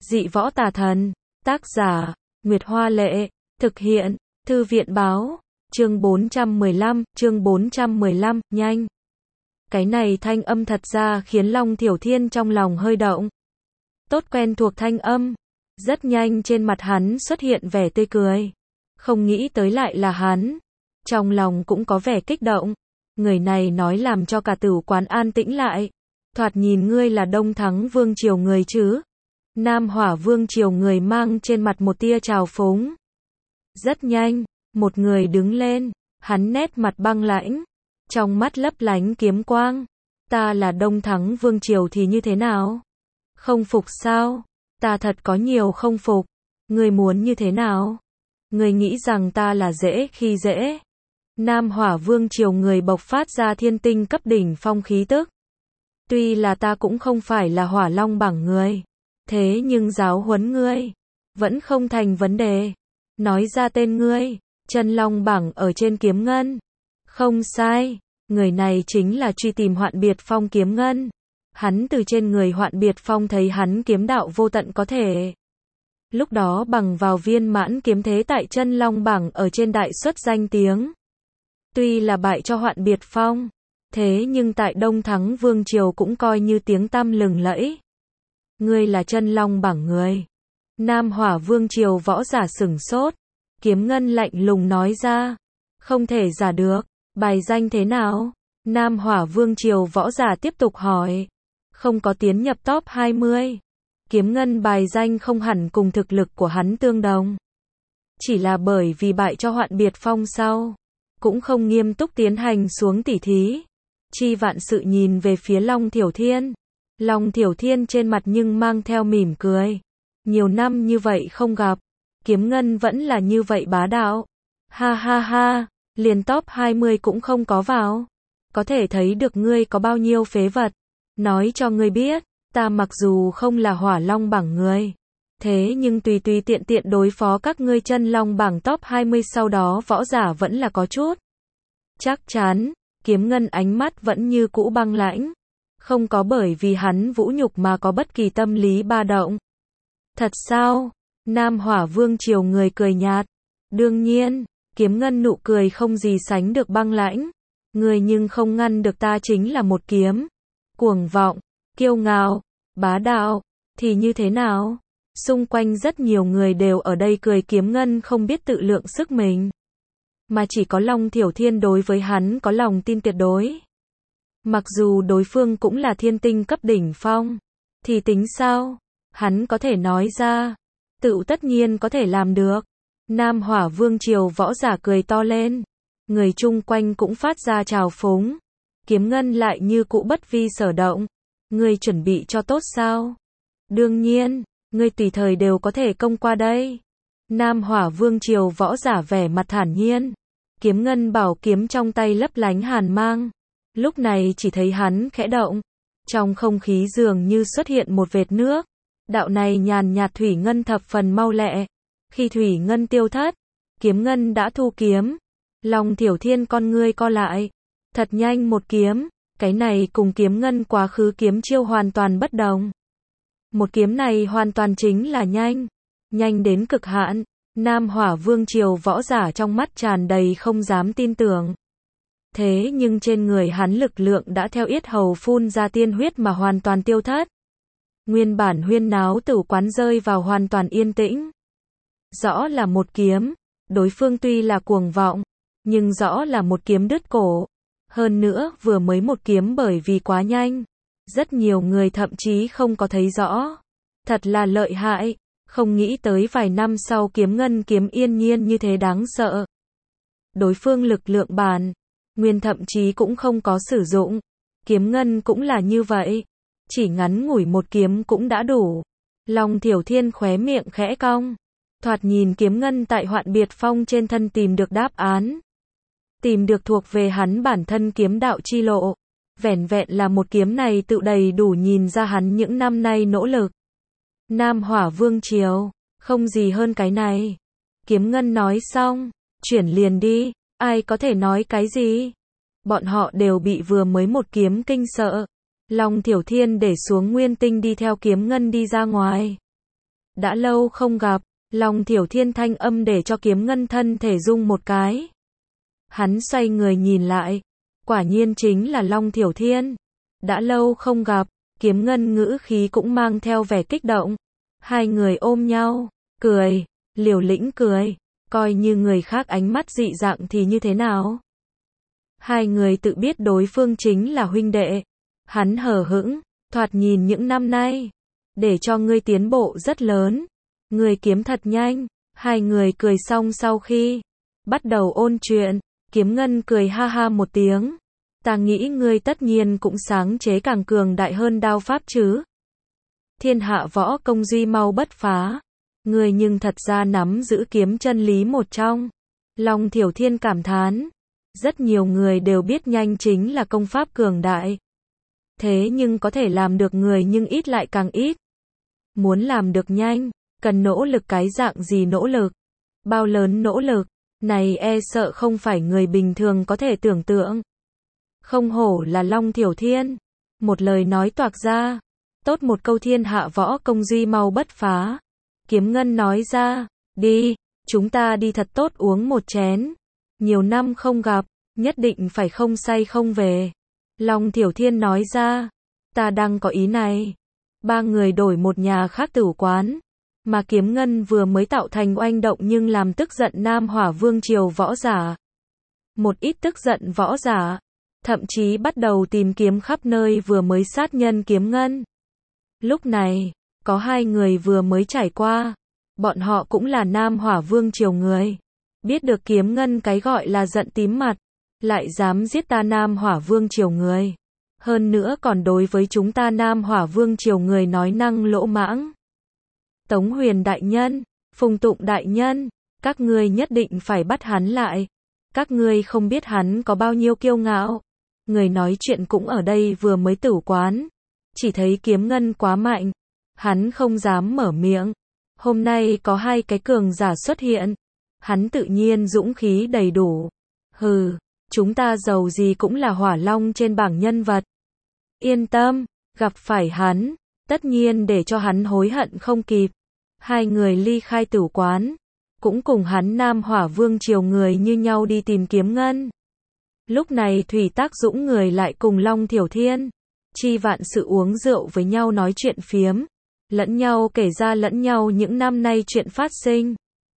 Dị võ tà thần. Tác giả, Nguyệt Hoa Lệ. Thực hiện, Thư viện báo. Chương 415, nhanh. Cái này thanh âm thật ra khiến Long Thiểu Thiên trong lòng hơi động. Tốt quen thuộc thanh âm. Rất nhanh trên mặt hắn xuất hiện vẻ tươi cười. Không nghĩ tới lại là hắn. Trong lòng cũng có vẻ kích động. Người này nói làm cho cả tửu quán an tĩnh lại. Thoạt nhìn ngươi là Đông Thắng Vương Triều người chứ? Nam Hỏa Vương Triều người mang trên mặt một tia trào phúng. Rất nhanh, một người đứng lên, hắn nét mặt băng lãnh, trong mắt lấp lánh kiếm quang. Ta là Đông Thắng Vương Triều thì như thế nào? Không phục sao? Ta thật có nhiều không phục. Ngươi muốn như thế nào? Ngươi nghĩ rằng ta là dễ khi dễ? Nam Hỏa Vương Triều người bộc phát ra thiên tinh cấp đỉnh phong khí tức. Tuy là ta cũng không phải là Hỏa Long bảng người, thế nhưng giáo huấn ngươi vẫn không thành vấn đề. Nói ra tên ngươi. Chân Long bảng ở trên Kiếm Ngân. Không sai, người này chính là truy tìm Hoạn Biệt Phong Kiếm Ngân. Hắn từ trên người Hoạn Biệt Phong thấy hắn kiếm đạo vô tận có thể. Lúc đó bằng vào viên mãn kiếm thế tại Chân Long bảng ở trên đại xuất danh tiếng. Tuy là bại cho Hoạn Biệt Phong, thế nhưng tại Đông Thắng Vương Triều cũng coi như tiếng tăm lừng lẫy. Ngươi là Chân Long bảng người. Nam Hỏa Vương Triều võ giả sửng sốt. Kiếm Ngân lạnh lùng nói ra. Không thể giả được. Bài danh thế nào? Nam Hỏa Vương Triều võ giả tiếp tục hỏi. Không có tiến nhập top 20. Kiếm Ngân bài danh không hẳn cùng thực lực của hắn tương đồng. Chỉ là bởi vì bại cho Hoạn Biệt Phong sau. Cũng không nghiêm túc tiến hành xuống tỉ thí. Chi vạn sự nhìn về phía Long Thiểu Thiên. Long Thiểu Thiên trên mặt nhưng mang theo mỉm cười. Nhiều năm như vậy không gặp. Kiếm Ngân vẫn là như vậy bá đạo. Ha ha ha, liền top 20 cũng không có vào. Có thể thấy được ngươi có bao nhiêu phế vật. Nói cho ngươi biết, ta mặc dù không là Hỏa Long bảng người. Thế nhưng tùy tiện đối phó các ngươi Chân Long bảng top 20 sau đó võ giả vẫn là có chút. Chắc chắn, Kiếm Ngân ánh mắt vẫn như cũ băng lãnh. Không có bởi vì hắn vũ nhục mà có bất kỳ tâm lý ba động. Thật sao? Nam Hỏa Vương Triều người cười nhạt. Đương nhiên, Kiếm Ngân nụ cười không gì sánh được băng lãnh. Người nhưng không ngăn được ta chính là một kiếm. Cuồng vọng, kiêu ngạo, bá đạo, thì như thế nào? Xung quanh rất nhiều người đều ở đây cười Kiếm Ngân không biết tự lượng sức mình. Mà chỉ có Long Thiểu Thiên đối với hắn có lòng tin tuyệt đối. Mặc dù đối phương cũng là thiên tinh cấp đỉnh phong, thì tính sao? Hắn có thể nói ra, tự tất nhiên có thể làm được. Nam Hỏa Vương Triều võ giả cười to lên. Người chung quanh cũng phát ra trào phúng. Kiếm Ngân lại như cũ bất vi sở động. Ngươi chuẩn bị cho tốt sao? Đương nhiên, ngươi tùy thời đều có thể công qua đây. Nam Hỏa Vương Triều võ giả vẻ mặt thản nhiên. Kiếm Ngân bảo kiếm trong tay lấp lánh hàn mang. Lúc này chỉ thấy hắn khẽ động. Trong không khí dường như xuất hiện một vệt nước. Đạo này nhàn nhạt thủy ngân thập phần mau lẹ. Khi thủy ngân tiêu thất, Kiếm Ngân đã thu kiếm. Long Thiểu Thiên con ngươi co lại. Thật nhanh một kiếm. Cái này cùng Kiếm Ngân quá khứ kiếm chiêu hoàn toàn bất đồng. Một kiếm này hoàn toàn chính là nhanh. Nhanh đến cực hạn. Nam Hỏa Vương Triều võ giả trong mắt tràn đầy không dám tin tưởng. Thế nhưng trên người hắn lực lượng đã theo yết hầu phun ra tiên huyết mà hoàn toàn tiêu thất. Nguyên bản huyên náo tửu quán rơi vào hoàn toàn yên tĩnh. Rõ là một kiếm. Đối phương tuy là cuồng vọng, nhưng rõ là một kiếm đứt cổ. Hơn nữa vừa mới một kiếm bởi vì quá nhanh. Rất nhiều người thậm chí không có thấy rõ. Thật là lợi hại. Không nghĩ tới vài năm sau Kiếm Ngân kiếm yên nhiên như thế đáng sợ. Đối phương lực lượng bản nguyên thậm chí cũng không có sử dụng. Kiếm Ngân cũng là như vậy. Chỉ ngắn ngủi một kiếm cũng đã đủ. Long Thiểu Thiên khóe miệng khẽ cong. Thoạt nhìn Kiếm Ngân tại Hoạn Biệt Phong trên thân tìm được đáp án. Tìm được thuộc về hắn bản thân kiếm đạo chi lộ. Vẻn vẹn là một kiếm này tự đầy đủ nhìn ra hắn những năm nay nỗ lực. Nam Hỏa Vương Triều, không gì hơn cái này. Kiếm Ngân nói xong, chuyển liền đi, ai có thể nói cái gì? Bọn họ đều bị vừa mới một kiếm kinh sợ. Long Thiểu Thiên để xuống Nguyên Tinh đi theo Kiếm Ngân đi ra ngoài. đã lâu không gặp. Long Thiểu Thiên thanh âm để cho Kiếm Ngân thân thể rung một cái. Hắn xoay người nhìn lại, quả nhiên chính là Long Thiểu Thiên. Đã lâu không gặp, Kiếm Ngân ngữ khí cũng mang theo vẻ kích động. Hai người ôm nhau, cười, liều lĩnh cười, coi như người khác ánh mắt dị dạng thì như thế nào. Hai người tự biết đối phương chính là huynh đệ. Hắn hờ hững, thoạt nhìn những năm nay, để cho ngươi tiến bộ rất lớn. Ngươi kiếm thật nhanh. Hai người cười xong sau khi bắt đầu ôn chuyện, Kiếm Ngân cười ha ha một tiếng. Ta nghĩ ngươi tất nhiên cũng sáng chế càng cường đại hơn đao pháp chứ. Thiên hạ võ công duy mau bất phá. Ngươi nhưng thật ra nắm giữ kiếm chân lý một trong. Long Thiểu Thiên cảm thán. Rất nhiều người đều biết nhanh chính là công pháp cường đại. Thế nhưng có thể làm được người nhưng ít lại càng ít. Muốn làm được nhanh, cần nỗ lực cái dạng gì nỗ lực? Bao lớn nỗ lực? Này e sợ không phải người bình thường có thể tưởng tượng. Không hổ là Long Thiểu Thiên. Một lời nói toạc ra. Tốt một câu thiên hạ võ công duy mau bất phá. Kiếm Ngân nói ra. Đi, chúng ta đi thật tốt uống một chén. Nhiều năm không gặp, nhất định phải không say không về. Long Thiểu Thiên nói ra. Ta đang có ý này. Ba người đổi một nhà khác tửu quán. Mà Kiếm Ngân vừa mới tạo thành oanh động nhưng làm tức giận Nam Hỏa Vương triều võ giả. Một ít tức giận võ giả, thậm chí bắt đầu tìm kiếm khắp nơi vừa mới sát nhân Kiếm Ngân. Lúc này, có hai người vừa mới trải qua. Bọn họ cũng là Nam Hỏa Vương triều người. Biết được Kiếm Ngân cái gọi là giận tím mặt. Lại dám giết ta Nam Hỏa Vương triều người. Hơn nữa còn đối với chúng ta Nam Hỏa Vương triều người nói năng lỗ mãng. Tống Huyền đại nhân, Phùng Tụng đại nhân, các ngươi nhất định phải bắt hắn lại. Các ngươi không biết hắn có bao nhiêu kiêu ngạo. Người nói chuyện cũng ở đây vừa mới tửu quán. Chỉ thấy Kiếm Ngân quá mạnh. Hắn không dám mở miệng. Hôm nay có hai cái cường giả xuất hiện. Hắn tự nhiên dũng khí đầy đủ. Hừ, chúng ta giàu gì cũng là hỏa long trên bảng nhân vật. Yên tâm, gặp phải hắn, tất nhiên để cho hắn hối hận không kịp. Hai người ly khai tửu quán, cũng cùng hắn Nam Hỏa Vương triều người như nhau đi tìm Kiếm Ngân. Lúc này Thủy Tác Dũng người lại cùng Long Thiểu Thiên, chi vạn sự uống rượu với nhau nói chuyện phiếm, lẫn nhau kể ra lẫn nhau những năm nay chuyện phát sinh.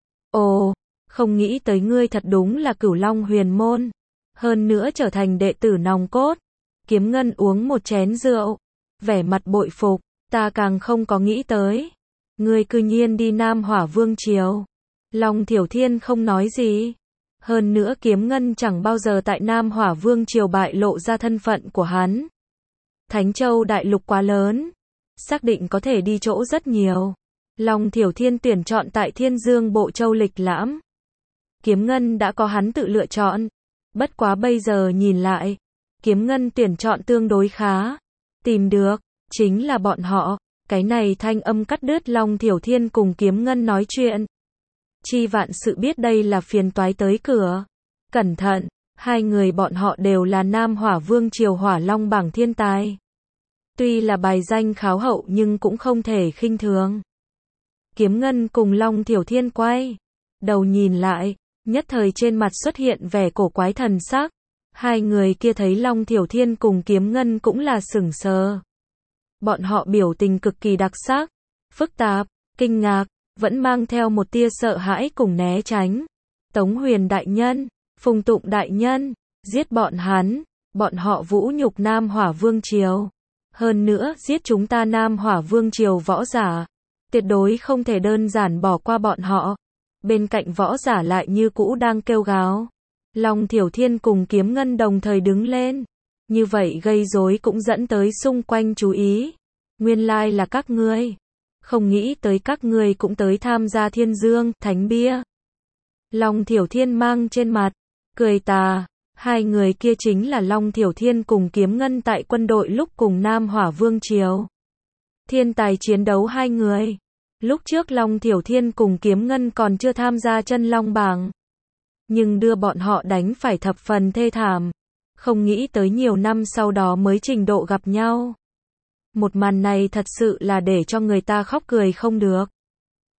Ồ, không nghĩ tới ngươi thật đúng là Cửu Long huyền môn, hơn nữa trở thành đệ tử nòng cốt. Kiếm Ngân uống một chén rượu, vẻ mặt bội phục, ta càng không có nghĩ tới. Ngươi cư nhiên đi Nam Hỏa Vương triều. Long Thiểu Thiên không nói gì. Hơn nữa Kiếm Ngân chẳng bao giờ tại Nam Hỏa Vương triều bại lộ ra thân phận của hắn. Thánh Châu đại lục quá lớn, xác định có thể đi chỗ rất nhiều. Long Thiểu Thiên tuyển chọn tại Thiên Dương Bộ Châu lịch lãm. Kiếm Ngân đã có hắn tự lựa chọn. Bất quá bây giờ nhìn lại, Kiếm Ngân tuyển chọn tương đối khá. Tìm được, chính là bọn họ. Cái này thanh âm cắt đứt Long Thiểu Thiên cùng Kiếm Ngân nói chuyện. Chi vạn sự biết đây là phiền toái tới cửa. Cẩn thận, hai người bọn họ đều là Nam Hỏa Vương triều hỏa long bảng thiên tài. Tuy là bài danh kháo hậu nhưng cũng không thể khinh thường. Kiếm Ngân cùng Long Thiểu Thiên quay đầu nhìn lại, nhất thời trên mặt xuất hiện vẻ cổ quái thần sắc. Hai người kia thấy Long Thiểu Thiên cùng Kiếm Ngân cũng là sửng sờ. Bọn họ biểu tình cực kỳ đặc sắc, phức tạp, kinh ngạc, vẫn mang theo một tia sợ hãi cùng né tránh. Tống Huyền đại nhân, Phùng Tụng đại nhân, giết bọn hắn, bọn họ vũ nhục Nam Hỏa Vương triều. Hơn nữa, giết chúng ta Nam Hỏa Vương triều võ giả. Tuyệt đối không thể đơn giản bỏ qua bọn họ. Bên cạnh võ giả lại như cũ đang kêu gào. Long Thiểu Thiên cùng Kiếm Ngân đồng thời đứng lên. Như vậy gây rối cũng dẫn tới xung quanh chú ý. Nguyên lai là các ngươi. Không nghĩ tới các ngươi cũng tới tham gia Thiên Dương Thánh Bia. Long Thiểu Thiên mang trên mặt cười tà. Hai người kia chính là Long Thiểu Thiên cùng Kiếm Ngân tại quân đội lúc cùng Nam Hỏa Vương triều. Thiên tài chiến đấu hai người. Lúc trước Long Thiểu Thiên cùng Kiếm Ngân còn chưa tham gia chân long bảng. Nhưng đưa bọn họ đánh phải thập phần thê thảm. Không nghĩ tới nhiều năm sau đó mới trình độ gặp nhau. Một màn này thật sự là để cho người ta khóc cười không được.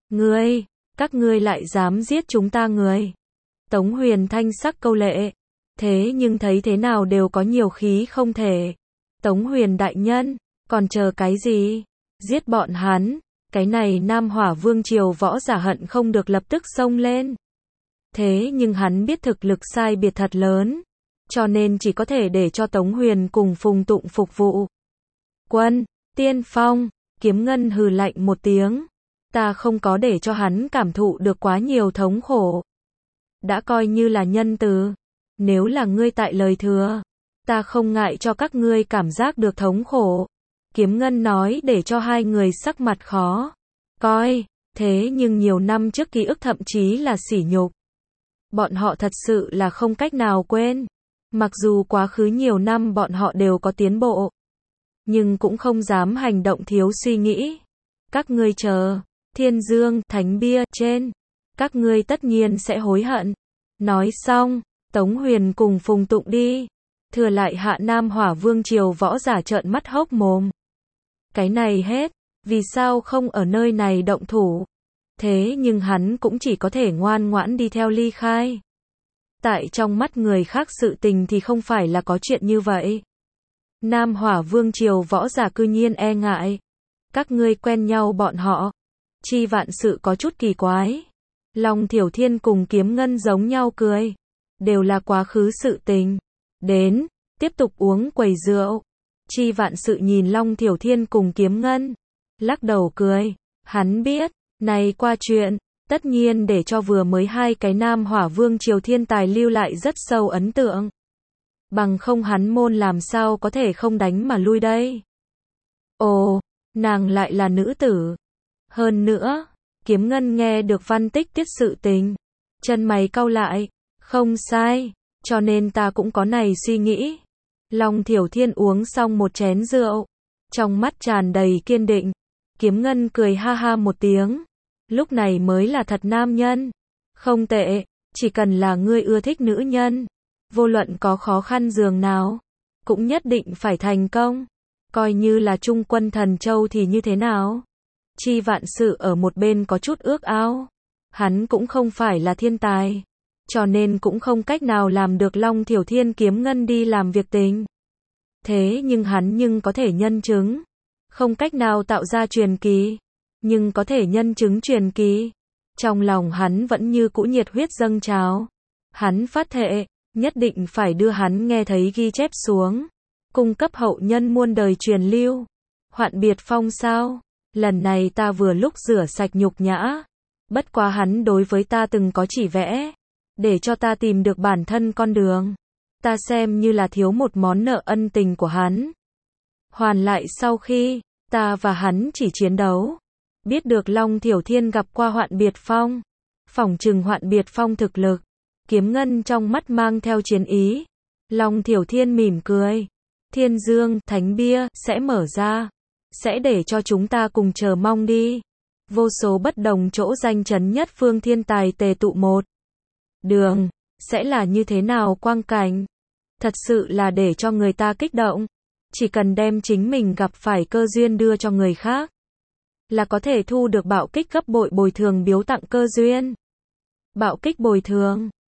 Ngươi, các ngươi lại dám giết chúng ta người. Tống Huyền thanh sắc câu lệ. Thế nhưng thấy thế nào đều có nhiều khí không thể. Tống Huyền đại nhân, còn chờ cái gì? Giết bọn hắn. Cái này Nam Hỏa Vương triều võ giả hận không được lập tức xông lên. Thế nhưng hắn biết thực lực sai biệt thật lớn. Cho nên chỉ có thể để cho Tống Huyền cùng Phùng Tụng phục vụ. Quân, tiên phong, Kiếm Ngân hừ lạnh một tiếng. Ta không có để cho hắn cảm thụ được quá nhiều thống khổ. Đã coi như là nhân từ. Nếu là ngươi tại lời thừa, ta không ngại cho các ngươi cảm giác được thống khổ. Kiếm Ngân nói để cho hai người sắc mặt khó coi. Thế nhưng nhiều năm trước ký ức thậm chí là sỉ nhục. Bọn họ thật sự là không cách nào quên. Mặc dù quá khứ nhiều năm bọn họ đều có tiến bộ, nhưng cũng không dám hành động thiếu suy nghĩ. Các ngươi chờ, Thiên Dương, Thánh Bia, trên. Các ngươi tất nhiên sẽ hối hận. Nói xong, Tống Huyền cùng Phùng Tụng đi. Thừa lại Hạ Nam Hỏa Vương triều võ giả trợn mắt hốc mồm. Cái này hết, vì sao không ở nơi này động thủ? Thế nhưng hắn cũng chỉ có thể ngoan ngoãn đi theo ly khai. Tại trong mắt người khác sự tình thì không phải là có chuyện như vậy. Nam Hỏa Vương triều võ giả cư nhiên e ngại. Các ngươi quen nhau bọn họ. Chi vạn sự có chút kỳ quái. Long Thiểu Thiên cùng Kiếm Ngân giống nhau cười. Đều là quá khứ sự tình. Đến, tiếp tục uống quầy rượu. Chi vạn sự nhìn Long Thiểu Thiên cùng Kiếm Ngân. Lắc đầu cười. Hắn biết, này qua chuyện, tất nhiên để cho vừa mới hai cái Nam Hỏa Vương triều thiên tài lưu lại rất sâu ấn tượng. Bằng không hắn môn làm sao có thể không đánh mà lui đây. Ồ, nàng lại là nữ tử. Hơn nữa, Kiếm Ngân nghe được phân tích tiết sự tình. Chân mày cau lại. Không sai, cho nên ta cũng có này suy nghĩ. Long Thiểu Thiên uống xong một chén rượu. Trong mắt tràn đầy kiên định. Kiếm Ngân cười ha ha một tiếng. Lúc này mới là thật nam nhân. Không tệ, chỉ cần là ngươi ưa thích nữ nhân. Vô luận có khó khăn giường nào, cũng nhất định phải thành công. Coi như là Trung Quân Thần Châu thì như thế nào? Chi vạn sự ở một bên có chút ước ao. Hắn cũng không phải là thiên tài. Cho nên cũng không cách nào làm được Long Thiểu Thiên Kiếm Ngân đi làm việc tình. Thế nhưng hắn nhưng có thể nhân chứng. Không cách nào tạo ra truyền kỳ. Nhưng có thể nhân chứng truyền kỳ. Trong lòng hắn vẫn như cũ nhiệt huyết dâng trào. Hắn phát thệ, nhất định phải đưa hắn nghe thấy ghi chép xuống. Cung cấp hậu nhân muôn đời truyền lưu. Hoạn biệt phong sao? Lần này ta vừa lúc rửa sạch nhục nhã. Bất quá hắn đối với ta từng có chỉ vẽ. Để cho ta tìm được bản thân con đường. Ta xem như là thiếu một món nợ ân tình của hắn. Hoàn lại sau khi, ta và hắn chỉ chiến đấu. Biết được Long Thiểu Thiên gặp qua Hoạn Biệt Phong. Phỏng chừng Hoạn Biệt Phong thực lực. Kiếm Ngân trong mắt mang theo chiến ý. Long Thiểu Thiên mỉm cười. Thiên Dương, Thánh Bia, sẽ mở ra. Sẽ để cho chúng ta cùng chờ mong đi. Vô số bất đồng chỗ danh chấn nhất phương thiên tài tề tụ một đường. Sẽ là như thế nào quang cảnh? Thật sự là để cho người ta kích động. Chỉ cần đem chính mình gặp phải cơ duyên đưa cho người khác. Là có thể thu được bạo kích gấp bội bồi thường biếu tặng cơ duyên. Bạo kích bồi thường.